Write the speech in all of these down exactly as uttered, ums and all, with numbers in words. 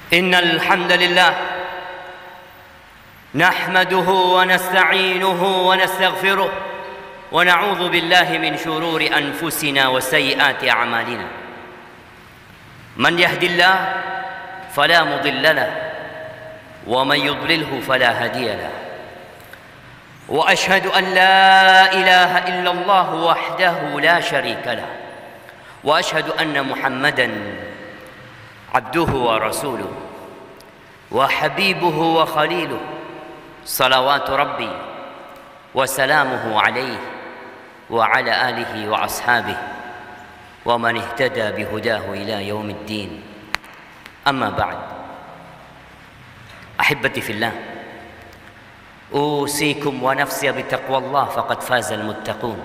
إن الحمد لله نحمده ونستعينه ونستغفره ونعوذ بالله من شرور أنفسنا وسيئات أعمالنا. من يهد الله فلا مضل له ومن يضلله فلا هادي له. وأشهد أن لا إله إلا الله وحده لا شريك له وأشهد أن محمدا عبده ورسوله وحبيبه وخليله صلوات ربي وسلامه عليه وعلى آله وأصحابه ومن اهتدى بهداه إلى يوم الدين. أما بعد، أحبتي في الله، أوصيكم ونفسي بتقوى الله فقد فاز المتقون.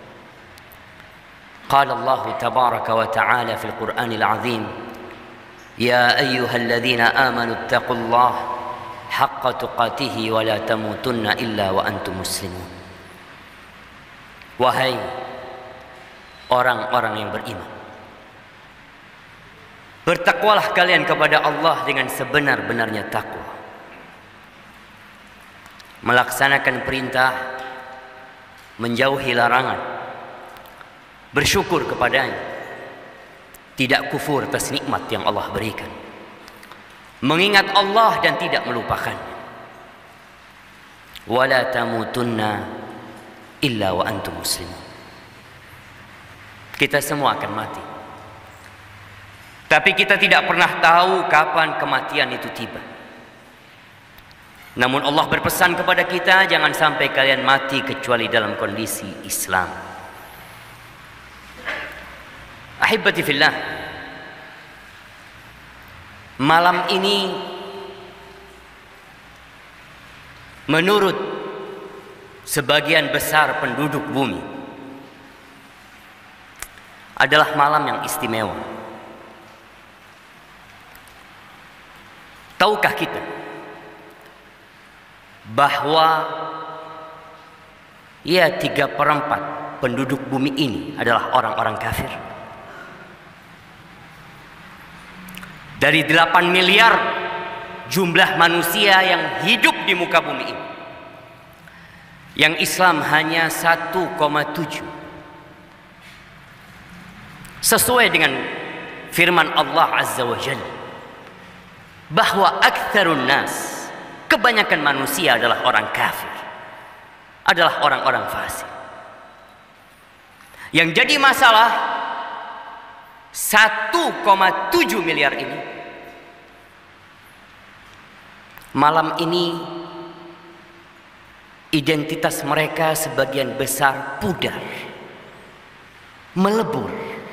قال الله تبارك وتعالى في القرآن العظيم: يا أيها الذين آمنوا اتقوا الله حق تقاته ولا تموتن إلا وأنتم مسلمون. Wahai orang-orang yang beriman, bertakwalah kalian kepada Allah dengan sebenar-benarnya takwa, melaksanakan perintah, menjauhi larangan, bersyukur kepadanya, tidak kufur atas nikmat yang Allah berikan, mengingat Allah dan tidak melupakannya. Wala tamutunna illa wa antum muslimun. Kita semua akan mati, tapi kita tidak pernah tahu kapan kematian itu tiba. Namun Allah berpesan kepada kita, jangan sampai kalian mati kecuali dalam kondisi Islam. Ahibati fillah, malam ini menurut sebagian besar penduduk bumi adalah malam yang istimewa. Tahukah kita bahwa ya tiga perempat penduduk bumi ini adalah orang-orang kafir? Dari delapan miliar jumlah manusia yang hidup di muka bumi ini, yang Islam hanya satu koma tujuh. Sesuai dengan firman Allah Azza wa Jalla bahwa aktsarun nas, kebanyakan manusia adalah orang kafir, adalah orang-orang fasik. Yang jadi masalah, satu koma tujuh miliar ini malam ini identitas mereka sebagian besar pudar, melebur.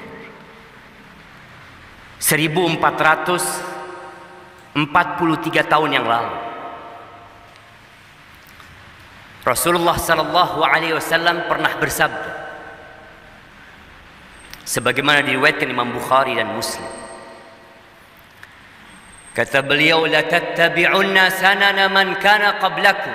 seribu empat ratus empat puluh tiga tahun yang lalu Rasulullah sallallahu alaihi wasallam pernah bersabda, sebagaimana diriwayatkan Imam Bukhari dan Muslim. Kata beliau, la tattabi'unna sanana man kana qablakum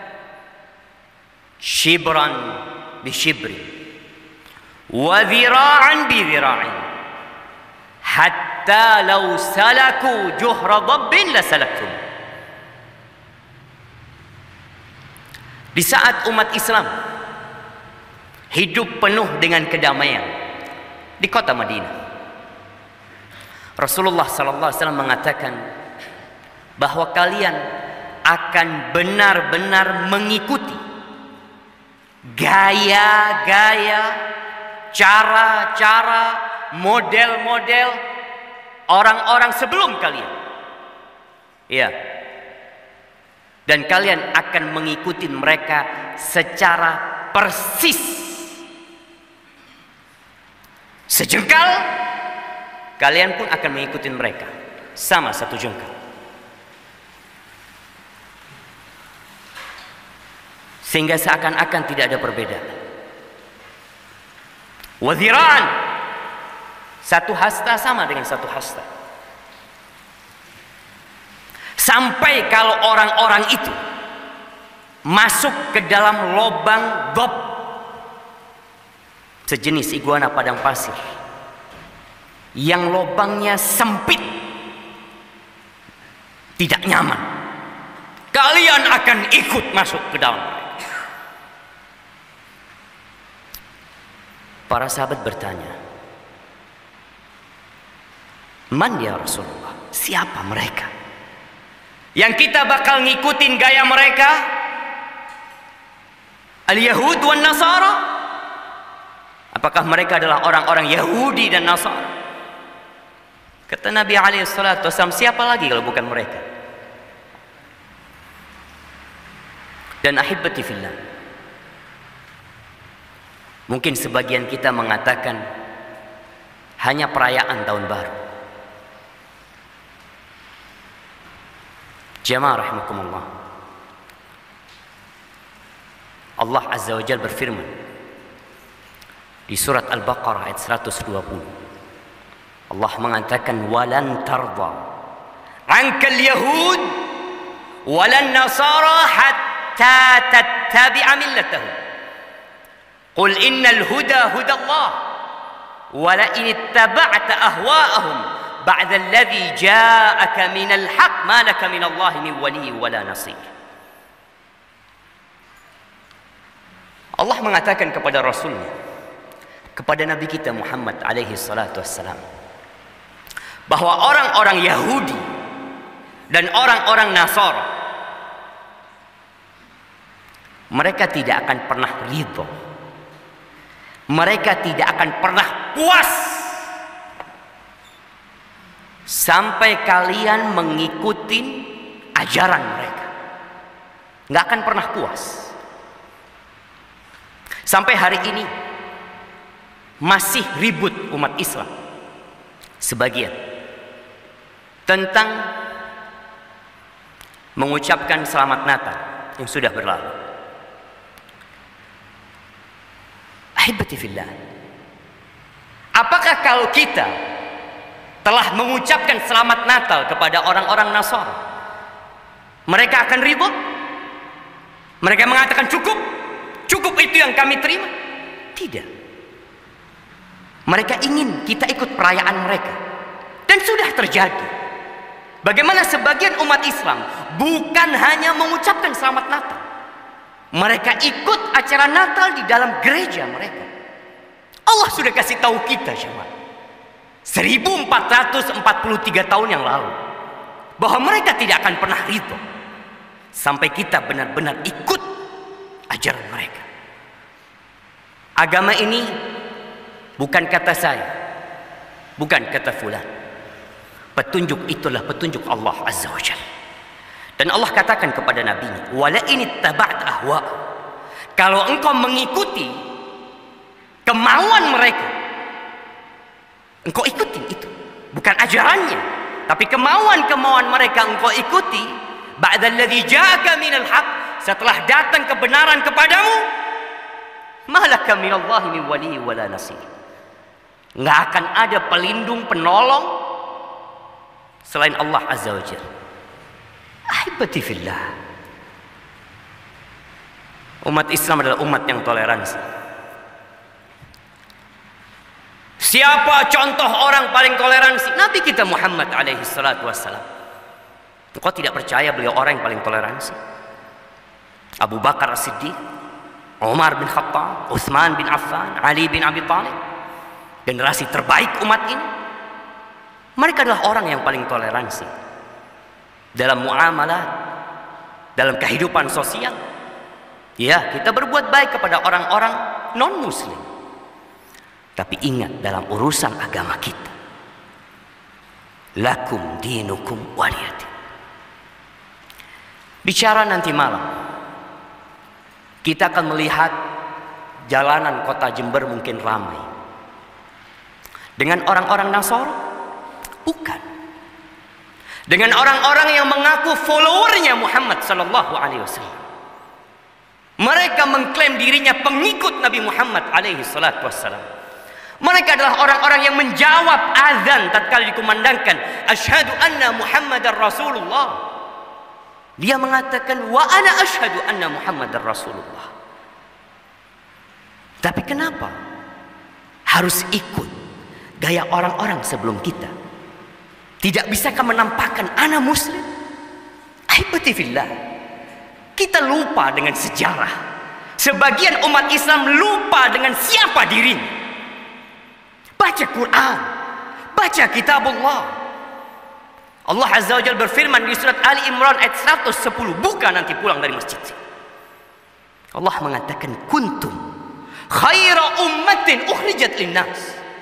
shibran bi shibrin wa dhira'an bi dhira'in hatta law salaku juhra dabbin la salaktum. Di saat umat Islam hidup penuh dengan kedamaian di kota Madinah, Rasulullah sallallahu alaihi wasallam mengatakan bahwa kalian akan benar-benar mengikuti gaya-gaya, cara-cara, model-model orang-orang sebelum kalian. Iya. Dan kalian akan mengikuti mereka secara persis. Sejengkal, kalian pun akan mengikuti mereka sama satu jengkal. Sehingga seakan-akan tidak ada perbedaan. Wadhiraan, satu hasta sama dengan satu hasta. Sampai kalau orang-orang itu masuk ke dalam lubang dob, sejenis iguana padang pasir yang lubangnya sempit tidak nyaman. Kalian akan ikut masuk ke dalam mereka. Para sahabat bertanya, man ya Rasulullah, siapa mereka yang kita bakal ngikutin gaya mereka? Al-Yahud wan Nasara? Apakah mereka adalah orang-orang Yahudi dan Nasara? Kata Nabi alaihi salatu wasallam, siapa lagi kalau bukan mereka? Dan ahibati fillah, mungkin sebagian kita mengatakan hanya perayaan tahun baru. Jamaah rahimakumullah, Allah Azza wa Jalla berfirman di surat Al-Baqarah ayat seratus dua puluh. Allah mengatakan, walan tarda ankal yahud walan nasara hatta tattabi'a millatahum qul innal huda hudallah wa la in ittaba'ta ahwa'ahum ba'da alladhi ja'aka minal haqq ma laka minallahi min waliyyin wala nasir. Allah mengatakan kepada Rasulnya, kepada Nabi kita Muhammad alaihi salatu wassalam, bahwa orang-orang Yahudi dan orang-orang Nasara, mereka tidak akan pernah ridho, mereka tidak akan pernah puas sampai kalian mengikuti ajaran mereka. Nggak akan pernah puas. Sampai hari ini masih ribut umat Islam sebagian tentang mengucapkan selamat Natal yang sudah berlalu. Ahibati fillah, apakah kalau kita telah mengucapkan selamat Natal kepada orang-orang Nasara, mereka akan ribut? Mereka mengatakan cukup, cukup itu yang kami terima? Tidak. Mereka ingin kita ikut perayaan mereka, dan sudah terjadi. Bagaimana sebagian umat Islam bukan hanya mengucapkan selamat Natal, mereka ikut acara Natal di dalam gereja mereka. Allah sudah kasih tahu kita jemaah seribu empat ratus empat puluh tiga tahun yang lalu bahwa mereka tidak akan pernah ridho sampai kita benar-benar ikut ajaran mereka. Agama ini bukan kata saya, bukan kata fulan. Petunjuk itulah petunjuk Allah Azza wa Jalla. Dan Allah katakan kepada Nabi-Nya, wala in ittaba'ta ahwa, kalau engkau mengikuti kemauan mereka, engkau ikuti itu, bukan ajarannya, tapi kemauan-kemauan mereka engkau ikuti, ba'dalladzi ja'aka minal haqq, setelah datang kebenaran kepadamu, malaka minallahi min wali wala nasir. Enggak akan ada pelindung penolong selain Allah Azza wa Jalla. Ahibati fillah, umat Islam adalah umat yang toleransi. Siapa contoh orang paling toleransi? Nabi kita Muhammad alaihi salatu wassalam. Engkau tidak percaya beliau orang yang paling toleransi? Abu Bakar As-Siddiq, Umar bin Khattab, Utsman bin Affan, Ali bin Abi Thalib, generasi terbaik umat ini. Mereka adalah orang yang paling toleransi dalam muamalah, dalam kehidupan sosial. Ya, kita berbuat baik kepada orang-orang non-muslim. Tapi ingat, dalam urusan agama kita, lakum dinukum waliyadin. Bicara nanti malam, kita akan melihat jalanan kota Jember mungkin ramai dengan orang-orang Nasara. Bukan. Dengan orang-orang yang mengaku followernya Muhammad sallallahu alaihi wasallam. Mereka mengklaim dirinya pengikut Nabi Muhammad alaihi salatu wasallam. Mereka adalah orang-orang yang menjawab azan tatkala dikumandangkan, asyhadu anna Muhammadar Rasulullah. Dia mengatakan, wa ana asyhadu anna Muhammadar Rasulullah. Tapi kenapa harus ikut gaya orang-orang sebelum kita? Tidak bisakah menampakkan ana muslim? Ahibati fillah, kita lupa dengan sejarah. Sebagian umat Islam lupa dengan siapa dirinya. Baca Quran, baca kitabullah. Allah Azza wa Jalla berfirman di surat Ali Imran ayat seratus sepuluh. Buka nanti pulang dari masjid. Allah mengatakan, kuntum khaira ummatin ukhrijat linnas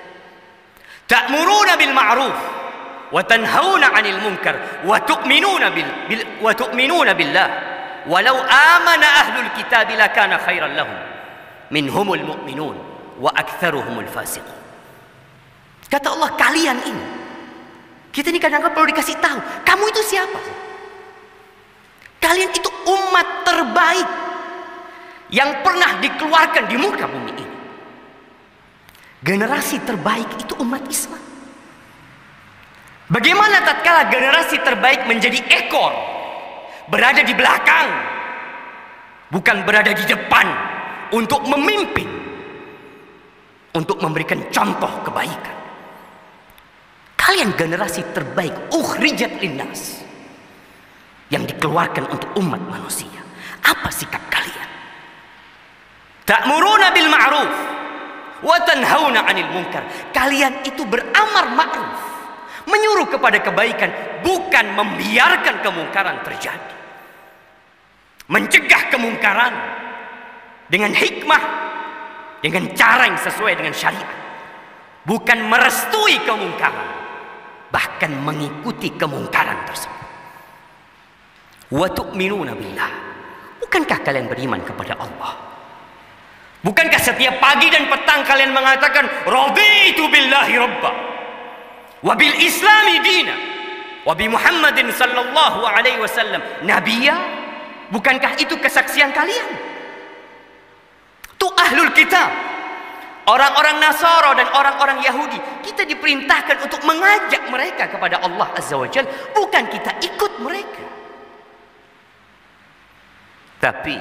ta'muruna bil ma'ruf wa tanhauna 'anil munkar wa tu'minuna bil, bil wa tu'minuna billah walau amana ahlul kitab lakana khairan lahum minhumul mu'minun wa aktsaruhumul fasiqun. Kata Allah, kalian ini, kita ini kadang-kadang perlu dikasih tahu, kamu itu siapa? Kalian itu umat terbaik yang pernah dikeluarkan di muka bumi ini. Generasi terbaik itu umat Islam. Bagaimana tatkala generasi terbaik menjadi ekor, berada di belakang, bukan berada di depan untuk memimpin, untuk memberikan contoh kebaikan. Kalian generasi terbaik, ukhrijat linnas, yang dikeluarkan untuk umat manusia. Apa sikap kalian? Ta'muruna bil ma'ruf wa tanhauna 'anil munkar. Kalian itu beramar ma'ruf, menyuruh kepada kebaikan, bukan membiarkan kemungkaran terjadi. Mencegah kemungkaran dengan hikmah, dengan cara yang sesuai dengan syariat. Bukan merestui kemungkaran, bahkan mengikuti kemungkaran tersebut. Wa tu'minuna billah. Bukankah kalian beriman kepada Allah? Bukankah setiap pagi dan petang kalian mengatakan raditu billahi rabba wa bil islami dina wa bi Muhammadin sallallahu alaihi wasallam nabiyya? Bukankah itu kesaksian kalian? Itu ahlul kitab, orang-orang Nasara dan orang-orang Yahudi. Kita diperintahkan untuk mengajak mereka kepada Allah Azza wa Jalla, bukan kita ikut mereka. Tapi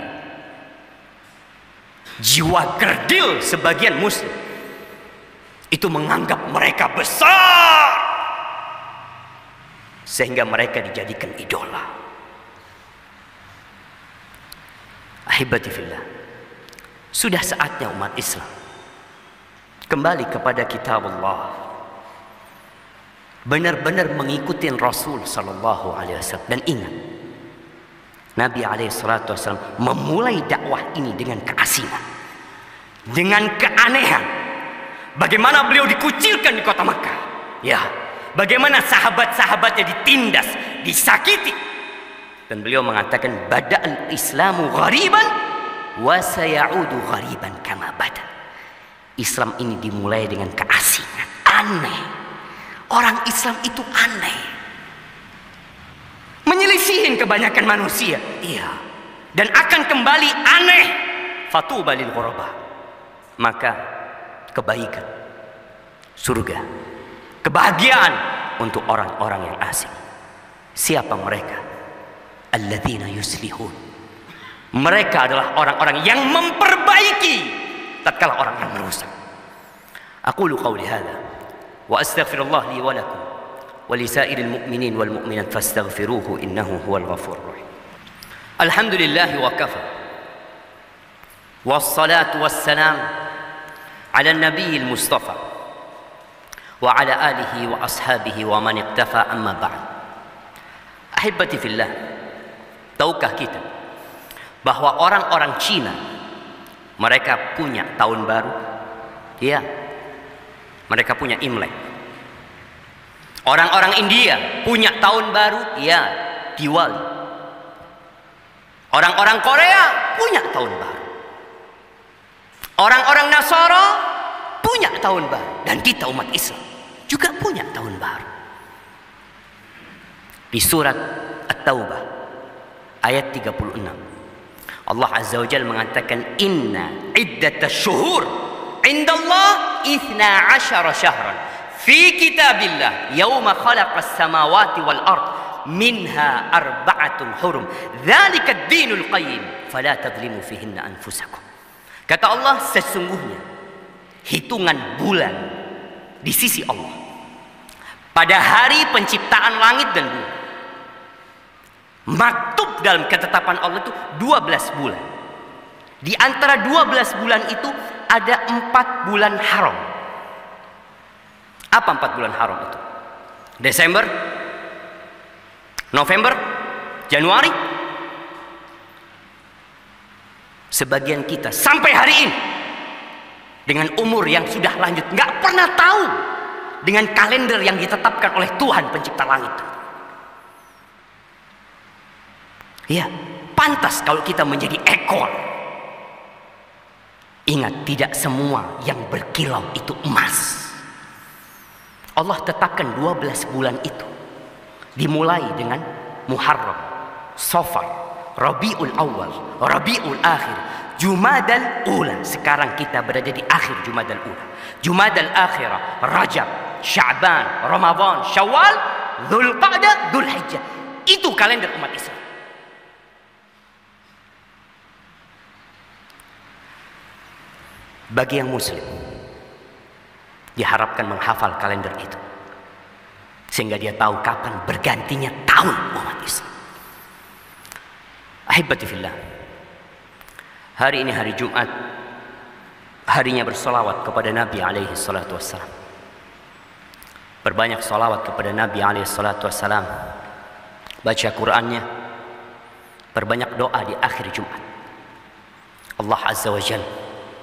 jiwa kerdil sebagian muslim itu menganggap mereka besar, sehingga mereka dijadikan idola. Ahibati fillah, sudah saatnya umat Islam kembali kepada kitab Allah, benar-benar mengikuti Rasul sallallahu alaihi wasallam. Dan ingat, Nabi alaihi salatu wasallam memulai dakwah ini dengan keasingan, dengan keanehan. Bagaimana beliau dikucilkan di kota Makkah, ya, bagaimana sahabat-sahabatnya ditindas, disakiti, dan beliau mengatakan bada'al islamu ghariban wa sayaudu ghariban kama bada. Islam ini dimulai dengan keasingan, aneh. Orang Islam itu aneh, menyelisihin kebanyakan manusia, iya, dan akan kembali aneh. Fatuba lil ghuraba. Maka kebaikan, surga, kebahagiaan untuk orang-orang yang asing. Siapa mereka? Alladzina yuslihun. Mereka adalah orang-orang yang memperbaiki tatkala orang yang merusak. Aqulu qawli hadza wa astaghfirullah li wa lakum wa li sa'iril mu'minin wal mu'minat fastaghfiruhu innahu huwal ghafurur rahim. Alhamdulillah wa kafa. Wassalatu wassalam ala nabiyil mustafa wa ala alihi wa ashabihi wa man iktafa, amma ba'd. Ahibati fillah, tahukah kita bahwa orang-orang Cina mereka punya tahun baru? Ya, mereka punya Imlek. Orang-orang India punya tahun baru? Ya, Diwali. Orang-orang Korea punya tahun baru. Orang-orang Nasara punya tahun baru. Dan kita umat Islam juga punya tahun baru. Di surat At-Taubah ayat tiga puluh enam, Allah Azza wa Jalla mengatakan, inna iddatash syuhur indallah ithna ashara syahran fi kitabillah yawma khalaqas samawati wal ard minha arba'atun hurum dzalika ad-dinul qayyim fala tadhlimu fihinna anfusakum. Kata Allah, sesungguhnya hitungan bulan di sisi Allah pada hari penciptaan langit dan bumi Maktub dalam ketetapan Allah itu dua belas bulan. Di antara dua belas bulan itu ada empat bulan haram. Apa empat bulan haram itu? Desember, November, Januari. Sebagian kita sampai hari ini dengan umur yang sudah lanjut nggak pernah tahu dengan kalender yang ditetapkan oleh Tuhan pencipta langit. Ya, pantas kalau kita menjadi ekor. Ingat, tidak semua yang berkilau itu emas. Allah tetapkan dua belas bulan itu. Dimulai dengan Muharram, Safar, Rabiul Awal, Rabiul Akhir, Jumadal Ula. Sekarang kita berada di akhir Jumadal Ula. Jumadal Akhirah, Rajab, Sya'ban, Ramadan, Syawal, Dzulqa'dah, Dzulhijjah. Itu kalender umat Islam. Bagi yang muslim, diharapkan menghafal kalender itu, sehingga dia tahu kapan bergantinya tahun umat Islam. Ahibati fillah, hari ini hari Jumat, harinya bersolawat kepada Nabi alaihi salatu wassalam. Berbanyak solawat kepada Nabi alaihi salatu wassalam. Baca Qur'annya, berbanyak doa di akhir Jumat. Allah Azza wa Jalla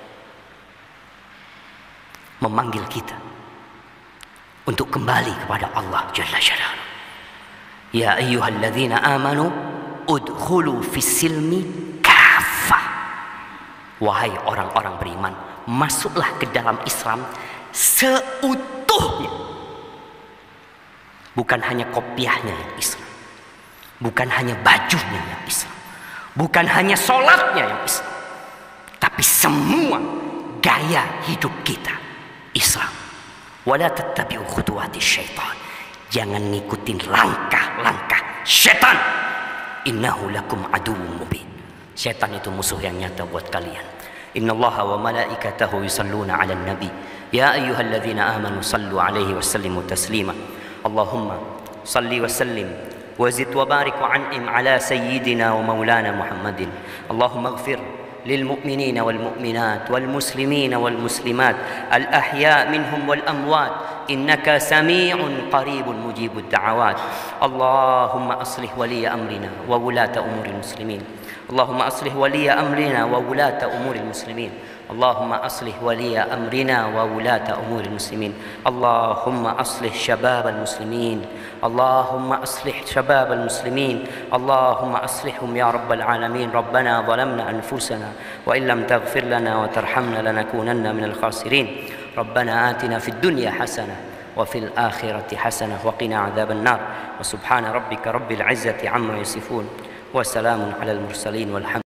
memanggil kita untuk kembali kepada Allah Jalla Jalaluhu. Ya ayyuhalladzina amanu udkhulu fis silmi kafah. Wahai orang-orang beriman, masuklah ke dalam Islam seutuhnya. Bukan hanya kopiahnya yang Islam, bukan hanya bajunya yang Islam, bukan hanya sholatnya yang Islam, tapi semua gaya hidup kita Islam. Wala tattabi'u khutuwatis syaitan. Jangan ngikutin langkah-langkah syaitan. Innahu lakum aduwwum mubin. Syaitan itu musuh yang nyata buat kalian. Innallaha wa malaikatahu yusalluna 'alan nabi. Ya ayyuhalladzina amanu sallu 'alaihi wa sallimu taslima. Allahumma salli wa sallim wa zid wa barik wa an'im 'ala sayyidina wa maulana Muhammadin. Allahumma ighfir للمؤمنين والمؤمنات والمسلمين والمسلمات الأحياء منهم والأموات إنك سميع قريب مجيب الدعوات. اللهم أصلح ولي أمرنا وولاة أمور المسلمين. اللهم أصلح ولي أمرنا وولاة أمور المسلمين. اللهم أصلح ولي أمرنا وولاة أمور المسلمين. اللهم أصلح شباب المسلمين. اللهم أصلح شباب المسلمين. اللهم أصلحهم يا رب العالمين. ربنا ظلمنا أنفسنا وإن لم تغفر لنا وترحمنا لنكونن من الخاسرين. ربنا آتنا في الدنيا حسنة وفي الآخرة حسنة وقنا عذاب النار. وسبحان ربك رب العزة عما يصفون وسلام على المرسلين والحمد